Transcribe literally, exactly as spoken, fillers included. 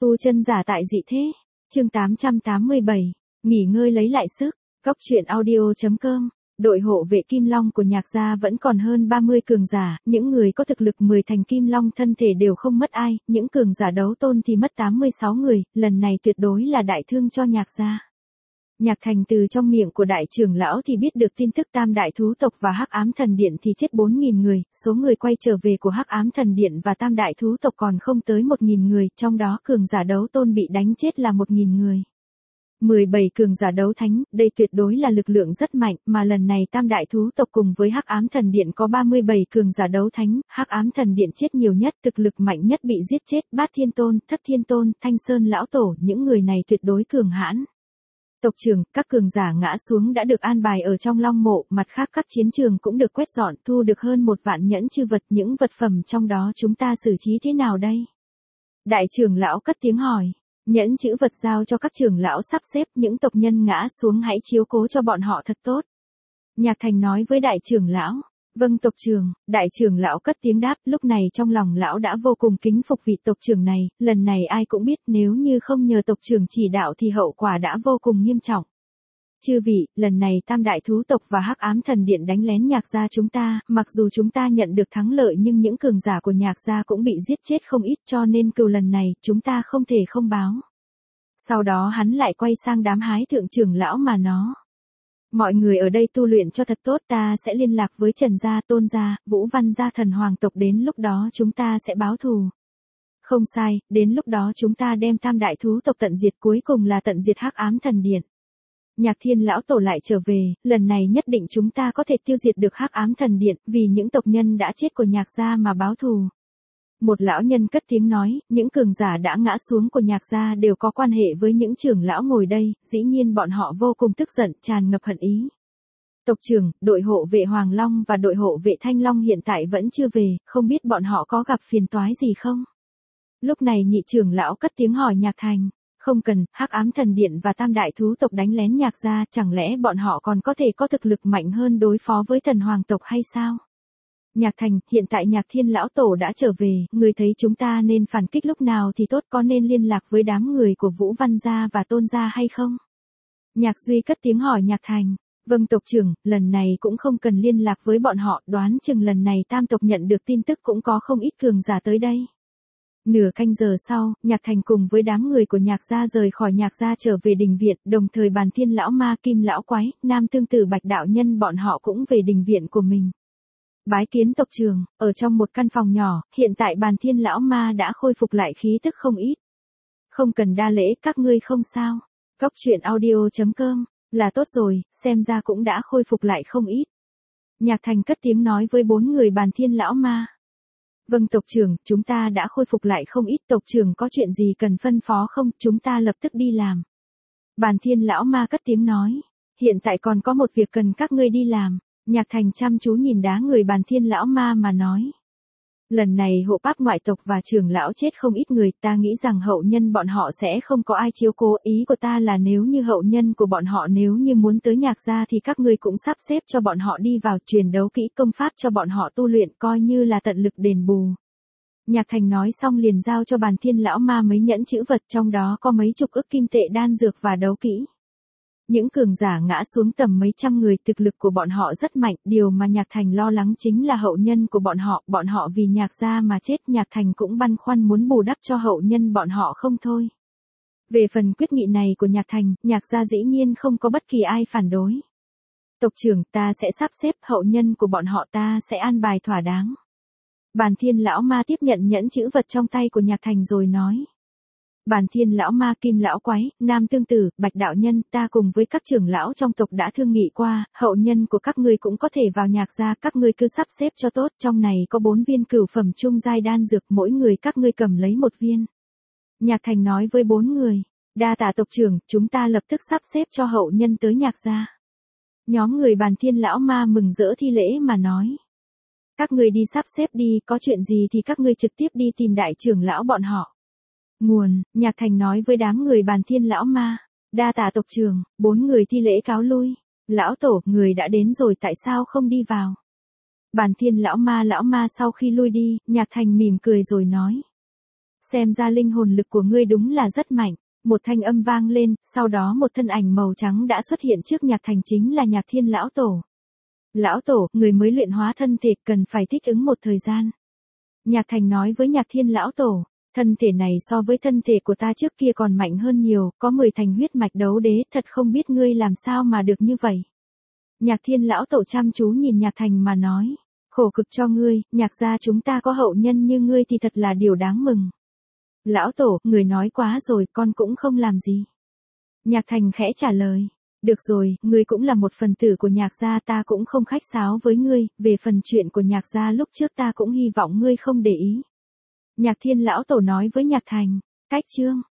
Tu chân giả tại dị thế. Chương tám trăm tám mươi bảy. Nghỉ ngơi lấy lại sức. Góc truyện audio.com. Đội hộ vệ Kim Long của Nhạc gia vẫn còn hơn ba mươi cường giả, những người có thực lực mười thành Kim Long thân thể đều không mất ai, những cường giả đấu tôn thì mất tám mươi sáu người, lần này tuyệt đối là đại thương cho Nhạc gia. Nhạc Thành từ trong miệng của đại trưởng lão thì biết được tin tức Tam đại thú tộc và Hắc Ám Thần Điện thì chết bốn nghìn người, số người quay trở về của Hắc Ám Thần Điện và Tam đại thú tộc còn không tới một nghìn người, trong đó cường giả đấu tôn bị đánh chết là một nghìn người. mười bảy cường giả đấu thánh, đây tuyệt đối là lực lượng rất mạnh, mà lần này Tam đại thú tộc cùng với Hắc Ám Thần Điện có ba mươi bảy cường giả đấu thánh, Hắc Ám Thần Điện chết nhiều nhất, thực lực mạnh nhất bị giết chết, Bát Thiên Tôn, Thất Thiên Tôn, Thanh Sơn lão tổ, những người này tuyệt đối cường hãn. Tộc trưởng, các cường giả ngã xuống đã được an bài ở trong Long Mộ, mặt khác các chiến trường cũng được quét dọn, thu được hơn một vạn nhẫn chư vật, những vật phẩm trong đó chúng ta xử trí thế nào đây? Đại trưởng lão cất tiếng hỏi. Nhẫn chữ vật giao cho các trưởng lão sắp xếp, những tộc nhân ngã xuống hãy chiếu cố cho bọn họ thật tốt. Nhạc Thành nói với đại trưởng lão. Vâng tộc trưởng, đại trưởng lão cất tiếng đáp, lúc này trong lòng lão đã vô cùng kính phục vị tộc trưởng này, lần này ai cũng biết nếu như không nhờ tộc trưởng chỉ đạo thì hậu quả đã vô cùng nghiêm trọng. Chư vị, lần này Tam đại thú tộc và Hắc Ám Thần Điện đánh lén Nhạc gia chúng ta, mặc dù chúng ta nhận được thắng lợi nhưng những cường giả của Nhạc gia cũng bị giết chết không ít, cho nên cừu lần này chúng ta không thể không báo. Sau đó hắn lại quay sang đám hái thượng trưởng lão mà nó. Mọi người ở đây tu luyện cho thật tốt, ta sẽ liên lạc với Trần gia, Tôn gia, Vũ Văn gia, Thần Hoàng tộc, đến lúc đó chúng ta sẽ báo thù. Không sai, đến lúc đó chúng ta đem Tam đại thú tộc tận diệt, cuối cùng là tận diệt Hắc Ám Thần Điện. Nhạc Thiên lão tổ lại trở về, lần này nhất định chúng ta có thể tiêu diệt được Hắc Ám Thần Điện, vì những tộc nhân đã chết của Nhạc gia mà báo thù. Một lão nhân cất tiếng nói, những cường giả đã ngã xuống của Nhạc gia đều có quan hệ với những trưởng lão ngồi đây, dĩ nhiên bọn họ vô cùng tức giận, tràn ngập hận ý. Tộc trưởng, đội hộ vệ Hoàng Long và đội hộ vệ Thanh Long hiện tại vẫn chưa về, không biết bọn họ có gặp phiền toái gì không? Lúc này nhị trưởng lão cất tiếng hỏi Nhạc Thành. Không cần, Hắc Ám Thần Điện và Tam đại thú tộc đánh lén Nhạc gia, chẳng lẽ bọn họ còn có thể có thực lực mạnh hơn đối phó với Thần Hoàng tộc hay sao? Nhạc Thành, hiện tại Nhạc Thiên lão tổ đã trở về, người thấy chúng ta nên phản kích lúc nào thì tốt, có nên liên lạc với đám người của Vũ Văn gia và Tôn gia hay không? Nhạc Duy cất tiếng hỏi Nhạc Thành. Vâng tộc trưởng, lần này cũng không cần liên lạc với bọn họ, đoán chừng lần này Tam tộc nhận được tin tức cũng có không ít cường giả tới đây. Nửa canh giờ sau, Nhạc Thành cùng với đám người của Nhạc gia rời khỏi Nhạc gia trở về đình viện, đồng thời Bàn Thiên lão ma, Kim lão quái, Nam Tương Tử, Bạch đạo nhân bọn họ cũng về đình viện của mình. Bái kiến tộc trưởng, ở trong một căn phòng nhỏ, hiện tại Bàn Thiên lão ma đã khôi phục lại khí tức không ít. Không cần đa lễ, các ngươi không sao. Góc truyện audio.com, là tốt rồi, xem ra cũng đã khôi phục lại không ít. Nhạc Thành cất tiếng nói với bốn người Bàn Thiên lão ma. Vâng tộc trưởng, chúng ta đã khôi phục lại không ít, tộc trưởng có chuyện gì cần phân phó không, chúng ta lập tức đi làm. Bàn Thiên lão ma cất tiếng nói, hiện tại còn có một việc cần các ngươi đi làm. Nhạc Thành chăm chú nhìn đá người Bàn Thiên lão ma mà nói. Lần này hộ pháp ngoại tộc và trưởng lão chết không ít người, ta nghĩ rằng hậu nhân bọn họ sẽ không có ai chiếu cố, ý của ta là nếu như hậu nhân của bọn họ nếu như muốn tới Nhạc gia thì các ngươi cũng sắp xếp cho bọn họ đi vào, truyền đấu kỹ công pháp cho bọn họ tu luyện, coi như là tận lực đền bù. Nhạc Thành nói xong liền giao cho Bàn Thiên lão ma mấy nhẫn chữ vật, trong đó có mấy chục ức kim tệ, đan dược và đấu kỹ. Những cường giả ngã xuống tầm mấy trăm người, thực lực của bọn họ rất mạnh, điều mà Nhạc Thành lo lắng chính là hậu nhân của bọn họ, bọn họ vì Nhạc gia mà chết, Nhạc Thành cũng băn khoăn muốn bù đắp cho hậu nhân bọn họ không thôi. Về phần quyết nghị này của Nhạc Thành, Nhạc gia dĩ nhiên không có bất kỳ ai phản đối. Tộc trưởng, ta sẽ sắp xếp hậu nhân của bọn họ, ta sẽ an bài thỏa đáng. Bàn Thiên lão ma tiếp nhận nhẫn chữ vật trong tay của Nhạc Thành rồi nói. Bàn Thiên lão ma, Kim lão quái, Nam Tương Tử, Bạch đạo nhân, ta cùng với các trưởng lão trong tộc đã thương nghị qua, hậu nhân của các ngươi cũng có thể vào Nhạc gia, các ngươi cứ sắp xếp cho tốt, trong này có bốn viên cửu phẩm trung giai đan dược, mỗi người các ngươi cầm lấy một viên. Nhạc Thành nói với bốn người, đa tạ tộc trưởng, chúng ta lập tức sắp xếp cho hậu nhân tới Nhạc gia. Nhóm người Bàn Thiên lão ma mừng rỡ thi lễ mà nói. Các ngươi đi sắp xếp đi, có chuyện gì thì các ngươi trực tiếp đi tìm đại trưởng lão bọn họ. Nguồn, Nhạc Thành nói với đám người Bàn Thiên lão ma. Đa tạ tộc trưởng, bốn người thi lễ cáo lui. Lão tổ, người đã đến rồi tại sao không đi vào? Bàn Thiên lão ma lão ma sau khi lui đi, Nhạc Thành mỉm cười rồi nói. Xem ra linh hồn lực của ngươi đúng là rất mạnh. Một thanh âm vang lên, sau đó một thân ảnh màu trắng đã xuất hiện trước Nhạc Thành, chính là Nhạc Thiên lão tổ. Lão tổ, người mới luyện hóa thân thể cần phải thích ứng một thời gian. Nhạc Thành nói với Nhạc Thiên lão tổ, thân thể này so với thân thể của ta trước kia còn mạnh hơn nhiều, có mười thành huyết mạch đấu đế, thật không biết ngươi làm sao mà được như vậy. Nhạc Thiên lão tổ chăm chú nhìn Nhạc Thành mà nói, khổ cực cho ngươi, Nhạc gia chúng ta có hậu nhân như ngươi thì thật là điều đáng mừng. Lão tổ, người nói quá rồi, con cũng không làm gì. Nhạc Thành khẽ trả lời, được rồi, ngươi cũng là một phần tử của Nhạc gia, ta cũng không khách sáo với ngươi, về phần chuyện của Nhạc gia lúc trước ta cũng hy vọng ngươi không để ý. Nhạc Thiên lão tổ nói với Nhạc Thành, cách chương.